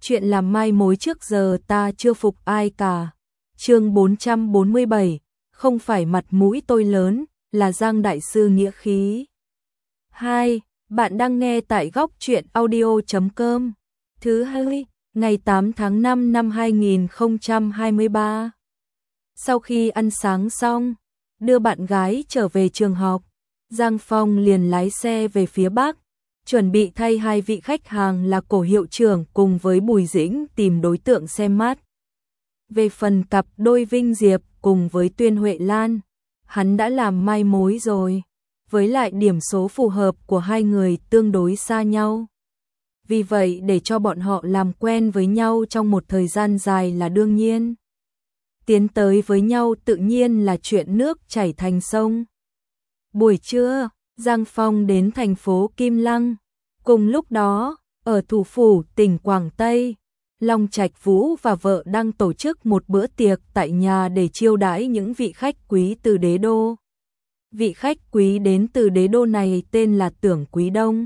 chuyện làm mai mối trước giờ ta chưa phục ai cả. Chương 447, không phải mặt mũi tôi lớn, là Giang đại sư nghĩa khí. 2. Bạn đang nghe tại góc truyện audio.com. Thứ hai, ngày 8 tháng 5 năm 2023. Sau khi ăn sáng xong, đưa bạn gái trở về trường học, Giang Phong liền lái xe về phía Bắc, chuẩn bị thay hai vị khách hàng là Cổ hiệu trưởng cùng với Bùi Dĩnh tìm đối tượng xem mắt. Về phần cặp đôi Vinh Diệp cùng với Tuyên Huệ Lan, hắn đã làm mai mối rồi, với lại điểm số phù hợp của hai người tương đối xa nhau. Vì vậy để cho bọn họ làm quen với nhau trong một thời gian dài là đương nhiên. Tiến tới với nhau tự nhiên là chuyện nước chảy thành sông. Buổi trưa, Giang Phong đến thành phố Kim Lăng. Cùng lúc đó, ở thủ phủ tỉnh Quảng Tây, Long Trạch Vũ và vợ đang tổ chức một bữa tiệc tại nhà để chiêu đãi những vị khách quý từ đế đô. Vị khách quý đến từ đế đô này tên là Tưởng Quý Đông.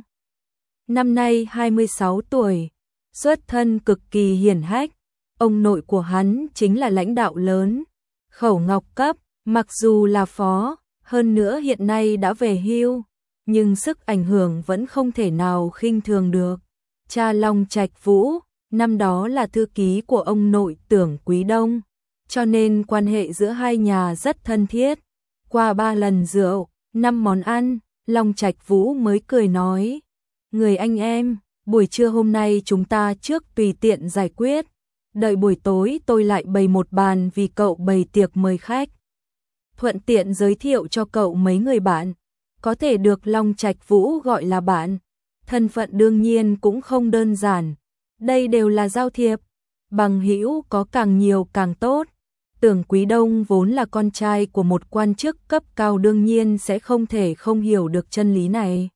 Năm nay 26 tuổi, xuất thân cực kỳ hiển hách. Ông nội của hắn chính là lãnh đạo lớn, Khẩu Ngọc cấp, mặc dù là phó, hơn nữa hiện nay đã về hưu, nhưng sức ảnh hưởng vẫn không thể nào khinh thường được. Cha Long Trạch Vũ, năm đó là thư ký của ông nội Tưởng Quý Đông, cho nên quan hệ giữa hai nhà rất thân thiết. Qua 3 lần rượu, 5 món ăn, Long Trạch Vũ mới cười nói: "Người anh em, buổi trưa hôm nay chúng ta trước tùy tiện giải quyết, đợi buổi tối tôi lại bày một bàn vì cậu bày tiệc mời khách. Thuận tiện giới thiệu cho cậu mấy người bạn." Có thể được Long Trạch Vũ gọi là bạn, thân phận đương nhiên cũng không đơn giản. Đây đều là giao thiệp, bằng hữu có càng nhiều càng tốt. Tưởng Quý Đông vốn là con trai của một quan chức cấp cao đương nhiên sẽ không thể không hiểu được chân lý này.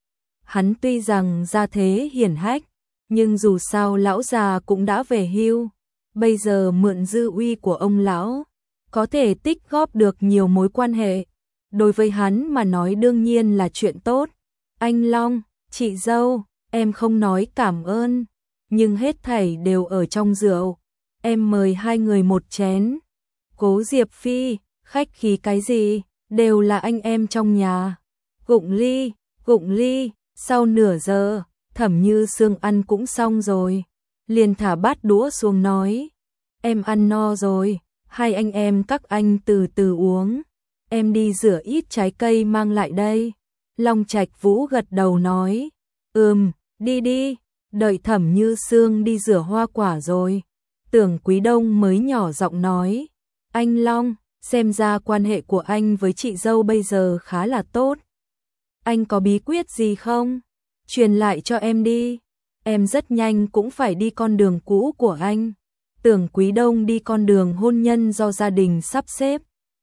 Hắn tuy rằng gia thế hiển hách, nhưng dù sao lão già cũng đã về hưu, bây giờ mượn dư uy của ông lão, có thể tích góp được nhiều mối quan hệ. Đối với hắn mà nói đương nhiên là chuyện tốt. "Anh Long, chị dâu, em không nói cảm ơn, nhưng hết thảy đều ở trong rượu. Em mời hai người một chén." "Cố Diệp Phi, khách khí cái gì, đều là anh em trong nhà. Gụng ly, gụng ly." Sau nửa giờ, Thẩm Như Sương ăn cũng xong rồi, liền thả bát đũa xuống nói: "Em ăn no rồi, hai anh em các anh từ từ uống. Em đi rửa ít trái cây mang lại đây." Long Trạch Vũ gật đầu nói: Đi đi." Đợi Thẩm Như Sương đi rửa hoa quả rồi, Tưởng Quý Đông mới nhỏ giọng nói: "Anh Long, xem ra quan hệ của anh với chị dâu bây giờ khá là tốt. Anh có bí quyết gì không? Truyền lại cho em đi. Em rất nhanh cũng phải đi con đường cũ của anh." Tưởng Quý Đông đi con đường hôn nhân do gia đình sắp xếp.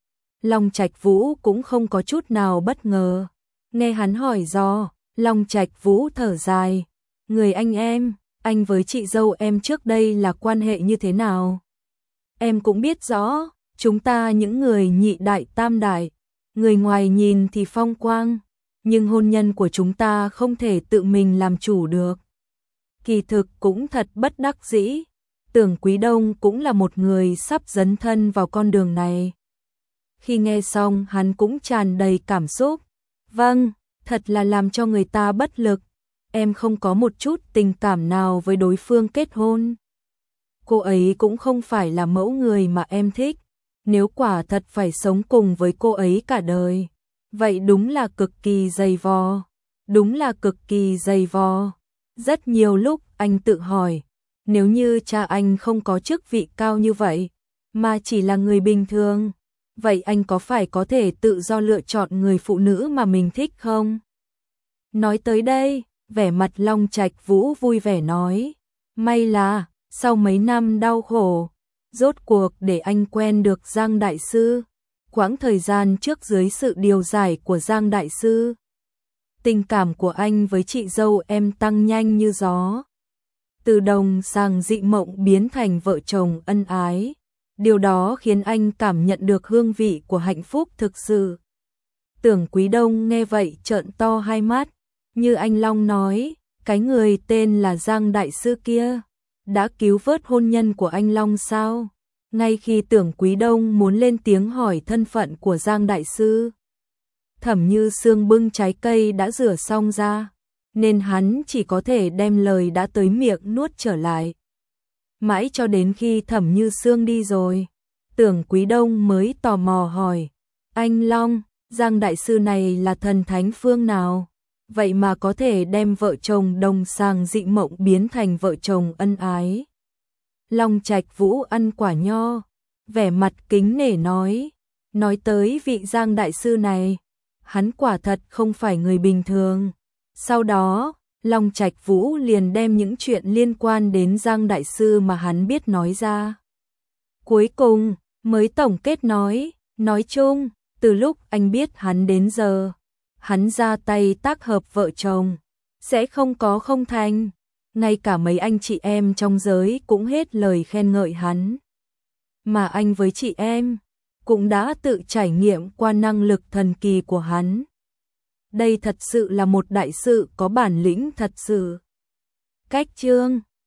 Long Trạch Vũ cũng không có chút nào bất ngờ. Nghe hắn hỏi do, Long Trạch Vũ thở dài: "Người anh em, anh với chị dâu em trước đây là quan hệ như thế nào? Em cũng biết rõ, chúng ta những người nhị đại tam đại, người ngoài nhìn thì phong quang, nhưng hôn nhân của chúng ta không thể tự mình làm chủ được." Kỳ thực cũng thật bất đắc dĩ, Tưởng Quý Đông cũng là một người sắp dấn thân vào con đường này. Khi nghe xong hắn cũng tràn đầy cảm xúc. "Vâng, thật là làm cho người ta bất lực. Em không có một chút tình cảm nào với đối phương kết hôn. Cô ấy cũng không phải là mẫu người mà em thích. Nếu quả thật phải sống cùng với cô ấy cả đời, vậy đúng là cực kỳ dày vò. Đúng là cực kỳ dày vò." Rất nhiều lúc anh tự hỏi, nếu như cha anh không có chức vị cao như vậy, mà chỉ là người bình thường, vậy anh có phải có thể tự do lựa chọn người phụ nữ mà mình thích không? Nói tới đây, vẻ mặt Long Trạch Vũ vui vẻ nói: "May là, sau mấy năm đau khổ, rốt cuộc để anh quen được Giang Đại Sư. Quãng thời gian trước dưới sự điều giải của Giang Đại Sư, tình cảm của anh với chị dâu em tăng nhanh như gió. Từ đồng sang dị mộng biến thành vợ chồng ân ái. Điều đó khiến anh cảm nhận được hương vị của hạnh phúc thực sự." Tưởng Quý Đông nghe vậy trợn to hai mắt, như anh Long nói, cái người tên là Giang Đại Sư kia, đã cứu vớt hôn nhân của anh Long sao? Ngay khi Tưởng Quý Đông muốn lên tiếng hỏi thân phận của Giang đại sư, Thẩm Như Sương bưng trái cây đã rửa xong ra, nên hắn chỉ có thể đem lời đã tới miệng nuốt trở lại. Mãi cho đến khi Thẩm Như Sương đi rồi, Tưởng Quý Đông mới tò mò hỏi, anh Long, Giang đại sư này là thần thánh phương nào? Vậy mà có thể đem vợ chồng đồng sàng dị mộng biến thành vợ chồng ân ái. Long Trạch Vũ ăn quả nho, vẻ mặt kính nể nói tới vị Giang đại sư này, hắn quả thật không phải người bình thường. Sau đó, Long Trạch Vũ liền đem những chuyện liên quan đến Giang đại sư mà hắn biết nói ra. Cuối cùng, mới tổng kết nói chung, từ lúc anh biết hắn đến giờ, hắn ra tay tác hợp vợ chồng, sẽ không có không thành. Ngay cả mấy anh chị em trong giới cũng hết lời khen ngợi hắn. Mà anh với chị em cũng đã tự trải nghiệm qua năng lực thần kỳ của hắn. Đây thật sự là một đại sự có bản lĩnh thật sự. Cách chương